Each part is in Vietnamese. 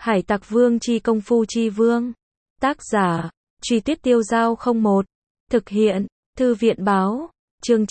Hải Tặc Vương chi công phu chi vương. Tác giả, Truy Tuyết Tiêu Dao 01. Thực hiện, Thư viện báo. Chương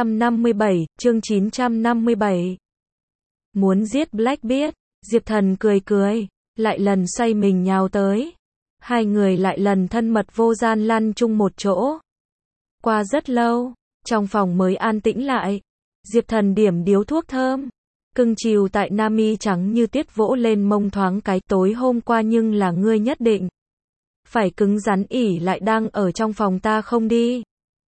957. Muốn giết Blackbeard, Diệp Thần cười cười, lại lần xoay mình nhào tới. Hai người lại lần thân mật vô gian lăn chung một chỗ. Qua rất lâu, trong phòng mới an tĩnh lại. Diệp Thần điểm điếu thuốc thơm, cưng chiều tại Nami trắng như tuyết vỗ lên mông thoáng cái. Tối hôm qua nhưng là ngươi nhất định phải cứng rắn ỉ lại đang ở trong phòng ta không đi.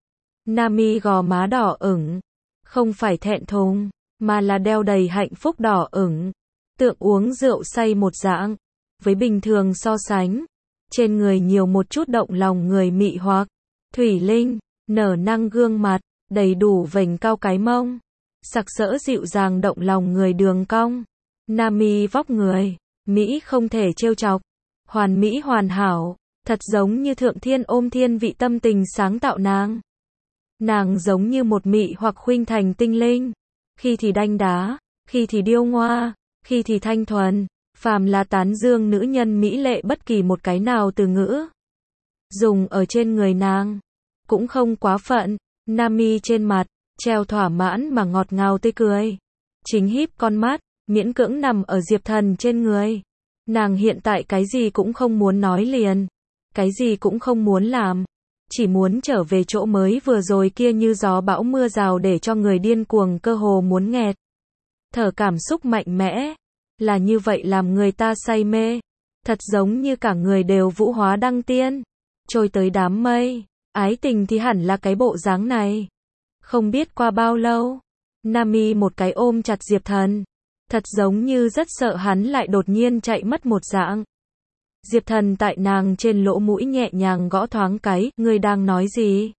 Nami gò má đỏ ửng, không phải thẹn thùng, mà là đeo đầy hạnh phúc đỏ ửng, tượng uống rượu say một dạng. Với bình thường so sánh, trên người nhiều một chút động lòng người mị hoặc. Thủy linh, nở năng gương mặt, đầy đủ vành cao cái mông, sặc sỡ dịu dàng động lòng người đường cong. Nami vóc người, Mỹ không thể trêu chọc, hoàn mỹ hoàn hảo, thật giống như thượng thiên ôm thiên vị tâm tình sáng tạo nàng. Nàng giống như một mị hoặc khuynh thành tinh linh, khi thì đanh đá, khi thì điêu ngoa, khi thì thanh thuần, phàm là tán dương nữ nhân mỹ lệ bất kỳ một cái nào từ ngữ dùng ở trên người nàng, cũng không quá phận. Nami trên mặt, treo thỏa mãn mà ngọt ngào tươi cười, chính híp con mắt, miễn cưỡng nằm ở Diệp Thần trên người. Nàng hiện tại cái gì cũng không muốn nói liền, cái gì cũng không muốn làm, chỉ muốn trở về chỗ mới vừa rồi kia như gió bão mưa rào để cho người điên cuồng cơ hồ muốn nghẹt thở cảm xúc mạnh mẽ, là như vậy làm người ta say mê, thật giống như cả người đều vũ hóa đăng tiên, trôi tới đám mây. Ái tình thì hẳn là cái bộ dáng này. Không biết qua bao lâu, Nami một cái ôm chặt Diệp Thần, thật giống như rất sợ hắn lại đột nhiên chạy mất một dạng. Diệp Thần tại nàng trên lỗ mũi nhẹ nhàng gõ thoáng cái, ngươi đang nói gì?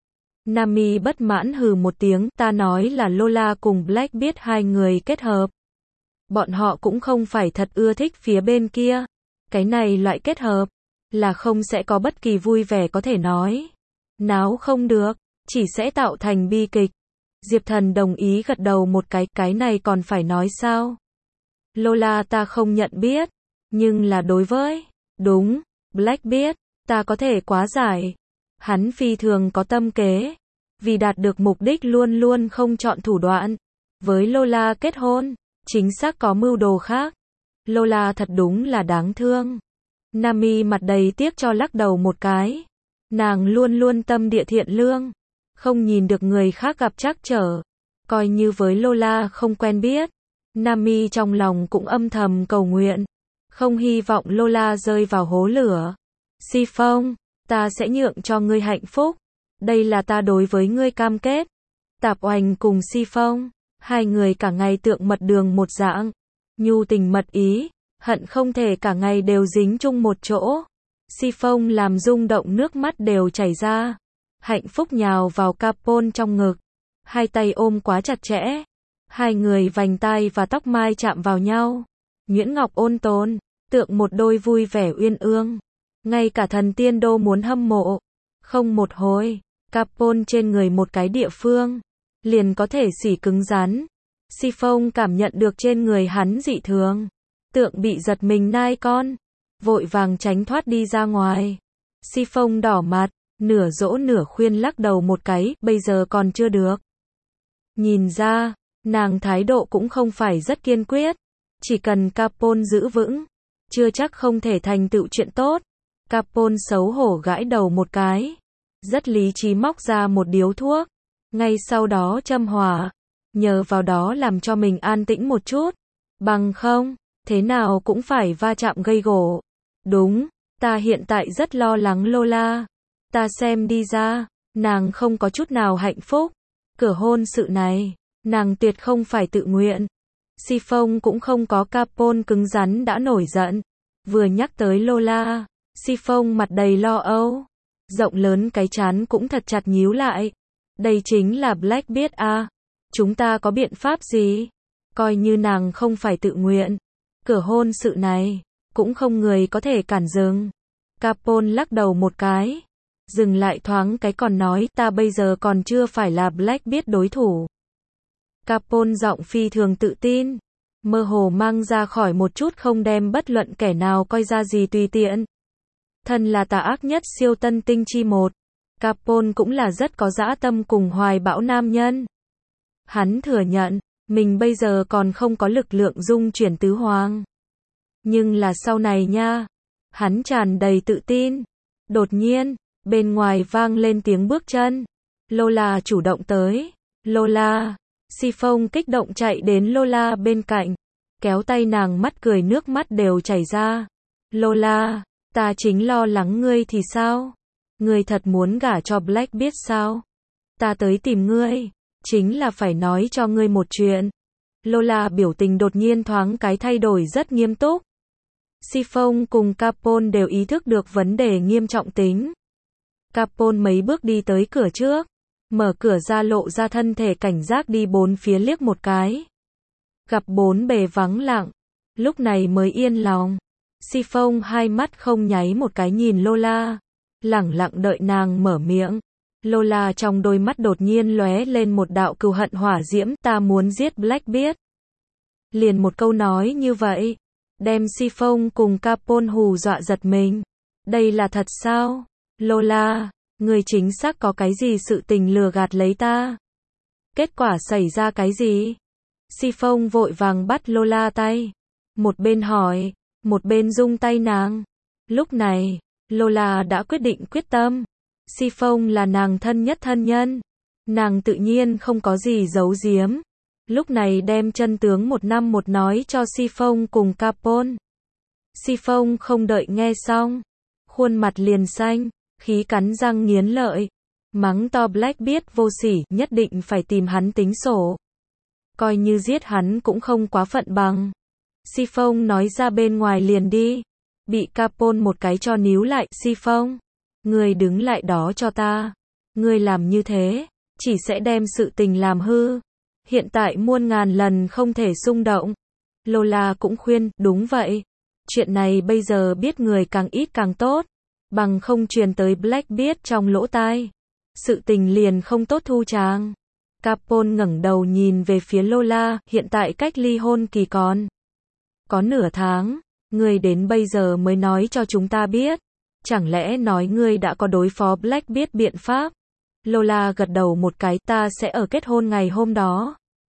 Nami bất mãn hừ một tiếng, ta nói là Lola cùng Blackbeard hai người kết hợp. Bọn họ cũng không phải thật ưa thích phía bên kia. Cái này loại kết hợp, là không sẽ có bất kỳ vui vẻ có thể nói. Náo không được, chỉ sẽ tạo thành bi kịch. Diệp Thần đồng ý gật đầu một cái này còn phải nói sao? Lola ta không nhận biết, nhưng là đối với, đúng, Blackbeard, ta có thể quá giải. Hắn phi thường có tâm kế, vì đạt được mục đích luôn luôn không chọn thủ đoạn. Với Lola kết hôn, chính xác có mưu đồ khác. Lola thật đúng là đáng thương. Nami mặt đầy tiếc cho lắc đầu một cái. Nàng luôn luôn tâm địa thiện lương, không nhìn được người khác gặp trắc trở. Coi như với Lola không quen biết, Nami trong lòng cũng âm thầm cầu nguyện, không hy vọng Lola rơi vào hố lửa. Si Phong, ta sẽ nhượng cho ngươi hạnh phúc. Đây là ta đối với ngươi cam kết. Tạp Oanh cùng Si Phong, hai người cả ngày tượng mật đường một dạng, nhu tình mật ý, hận không thể cả ngày đều dính chung một chỗ. Si Phong làm rung động nước mắt đều chảy ra, hạnh phúc nhào vào Capone trong ngực, hai tay ôm quá chặt chẽ, hai người vành tai và tóc mai chạm vào nhau, nhuyễn ngọc ôn tồn, tượng một đôi vui vẻ uyên ương, ngay cả thần tiên đô muốn hâm mộ. Không một hồi, Capone trên người một cái địa phương, liền có thể xỉ cứng rắn. Si Phong cảm nhận được trên người hắn dị thường, tượng bị giật mình nai con, vội vàng tránh thoát đi ra ngoài. Si Phong đỏ mặt, nửa dỗ nửa khuyên lắc đầu một cái, bây giờ còn chưa được. Nhìn ra, nàng thái độ cũng không phải rất kiên quyết, chỉ cần Capone giữ vững, chưa chắc không thể thành tựu chuyện tốt. Capone xấu hổ gãi đầu một cái, rất lý trí móc ra một điếu thuốc, ngay sau đó châm hỏa, nhờ vào đó làm cho mình an tĩnh một chút, bằng không, thế nào cũng phải va chạm gây gổ. Đúng, ta hiện tại rất lo lắng Lola. Ta xem đi ra, nàng không có chút nào hạnh phúc. Cửa hôn sự này, nàng tuyệt không phải tự nguyện. Si Phong cũng không có Capone cứng rắn đã nổi giận. Vừa nhắc tới Lola, Si Phong mặt đầy lo âu, rộng lớn cái trán cũng thật chặt nhíu lại. Đây chính là Blackbeard à? Chúng ta có biện pháp gì? Coi như nàng không phải tự nguyện, cửa hôn sự này cũng không người có thể cản dừng. Capone lắc đầu một cái, dừng lại thoáng cái còn nói, ta bây giờ còn chưa phải là Blackbeard đối thủ. Capone giọng phi thường tự tin, mơ hồ mang ra khỏi một chút không đem bất luận kẻ nào coi ra gì tùy tiện. Thân là tà ác nhất siêu tân tinh chi một, Capone cũng là rất có dã tâm cùng hoài bão nam nhân. Hắn thừa nhận, mình bây giờ còn không có lực lượng dung chuyển tứ hoàng. Nhưng là sau này nha, hắn tràn đầy tự tin. Đột nhiên, bên ngoài vang lên tiếng bước chân. Lola chủ động tới. Lola. Chiffon kích động chạy đến Lola bên cạnh. Kéo tay nàng, mắt cười nước mắt đều chảy ra. Lola, ta chính lo lắng ngươi thì sao? Ngươi thật muốn gả cho Blackbeard sao? Ta tới tìm ngươi, chính là phải nói cho ngươi một chuyện. Lola biểu tình đột nhiên thoáng cái thay đổi rất nghiêm túc. Chiffon cùng Capone đều ý thức được vấn đề nghiêm trọng tính. Capone mấy bước đi tới cửa trước, mở cửa ra lộ ra thân thể cảnh giác đi bốn phía liếc một cái. Gặp bốn bề vắng lặng, lúc này mới yên lòng. Chiffon hai mắt không nháy một cái nhìn Lola, lẳng lặng đợi nàng mở miệng. Lola trong đôi mắt đột nhiên lóe lên một đạo cừu hận hỏa diễm, ta muốn giết Blackbeard. Liền một câu nói như vậy, đem Chiffon cùng Capone hù dọa giật mình. Đây là thật sao? Lola, người chính xác có cái gì sự tình lừa gạt lấy ta? Kết quả xảy ra cái gì? Chiffon vội vàng bắt Lola tay, một bên hỏi, một bên rung tay nàng. Lúc này, Lola đã quyết định quyết tâm. Chiffon là nàng thân nhất thân nhân, nàng tự nhiên không có gì giấu giếm. Lúc này đem chân tướng một năm một nói cho Chiffon cùng Capone. Chiffon không đợi nghe xong, khuôn mặt liền xanh, khí cắn răng nghiến lợi, mắng to Blackbeard vô sỉ, nhất định phải tìm hắn tính sổ. Coi như giết hắn cũng không quá phận bằng. Chiffon nói ra bên ngoài liền đi, bị Capone một cái cho níu lại. Chiffon, ngươi đứng lại đó cho ta. Ngươi làm như thế, chỉ sẽ đem sự tình làm hư. Hiện tại muôn ngàn lần không thể xung động. Lola cũng khuyên, đúng vậy. Chuyện này bây giờ biết người càng ít càng tốt. Bằng không truyền tới Blackbeard trong lỗ tai. Sự tình liền không tốt thu chàng. Capone ngẩng đầu nhìn về phía Lola, hiện tại cách ly hôn kỳ còn có nửa tháng. Ngươi đến bây giờ mới nói cho chúng ta biết. Chẳng lẽ nói ngươi đã có đối phó Blackbeard biện pháp? Lola gật đầu một cái, ta sẽ ở kết hôn ngày hôm đó.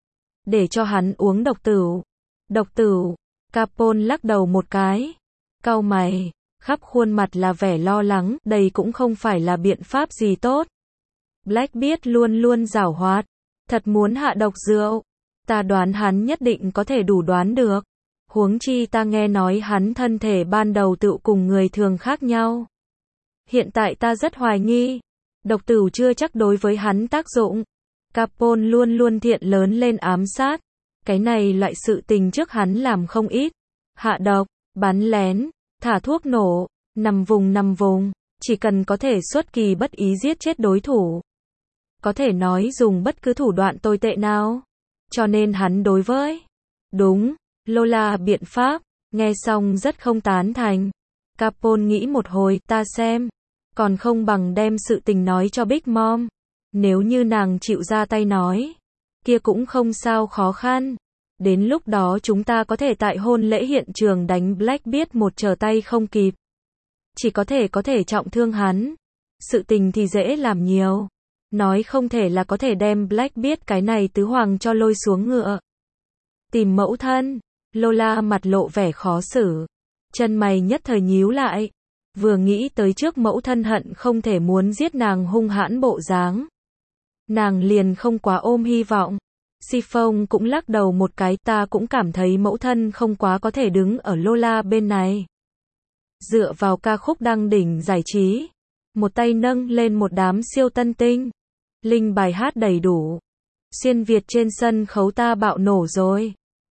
Để cho hắn uống độc tửu. Độc tửu. Capone lắc đầu một cái. Cau mày, khắp khuôn mặt là vẻ lo lắng, đây cũng không phải là biện pháp gì tốt. Blackbeard luôn luôn giảo hoạt, thật muốn hạ độc rượu. Ta đoán hắn nhất định có thể đủ đoán được. Huống chi ta nghe nói hắn thân thể ban đầu tự cùng người thường khác nhau. Hiện tại ta rất hoài nghi. Độc tửu chưa chắc đối với hắn tác dụng. Capone luôn luôn thiện lớn lên ám sát. Cái này loại sự tình trước hắn làm không ít. Hạ độc, bắn lén, thả thuốc nổ, nằm vùng. Chỉ cần có thể xuất kỳ bất ý giết chết đối thủ. Có thể nói dùng bất cứ thủ đoạn tồi tệ nào. Cho nên hắn đối với. Đúng, Lola biện pháp, nghe xong rất không tán thành. Capone nghĩ một hồi, ta xem. Còn không bằng đem sự tình nói cho Big Mom. Nếu như nàng chịu ra tay nói, kia cũng không sao khó khăn. Đến lúc đó chúng ta có thể tại hôn lễ hiện trường đánh Blackbeard một trở tay không kịp. Chỉ có thể trọng thương hắn. Sự tình thì dễ làm nhiều. Nói không thể là có thể đem Blackbeard cái này tứ hoàng cho lôi xuống ngựa. Tìm mẫu thân. Lola mặt lộ vẻ khó xử. Chân mày nhất thời nhíu lại. Vừa nghĩ tới trước mẫu thân hận không thể muốn giết nàng hung hãn bộ dáng. Nàng liền không quá ôm hy vọng. Chiffon cũng lắc đầu một cái, ta cũng cảm thấy mẫu thân không quá có thể đứng ở Lola bên này. Dựa vào ca khúc đăng đỉnh giải trí. Một tay nâng lên một đám siêu tân tinh. Linh bài hát đầy đủ. Xuyên Việt trên sân khấu ta bạo nổ rồi.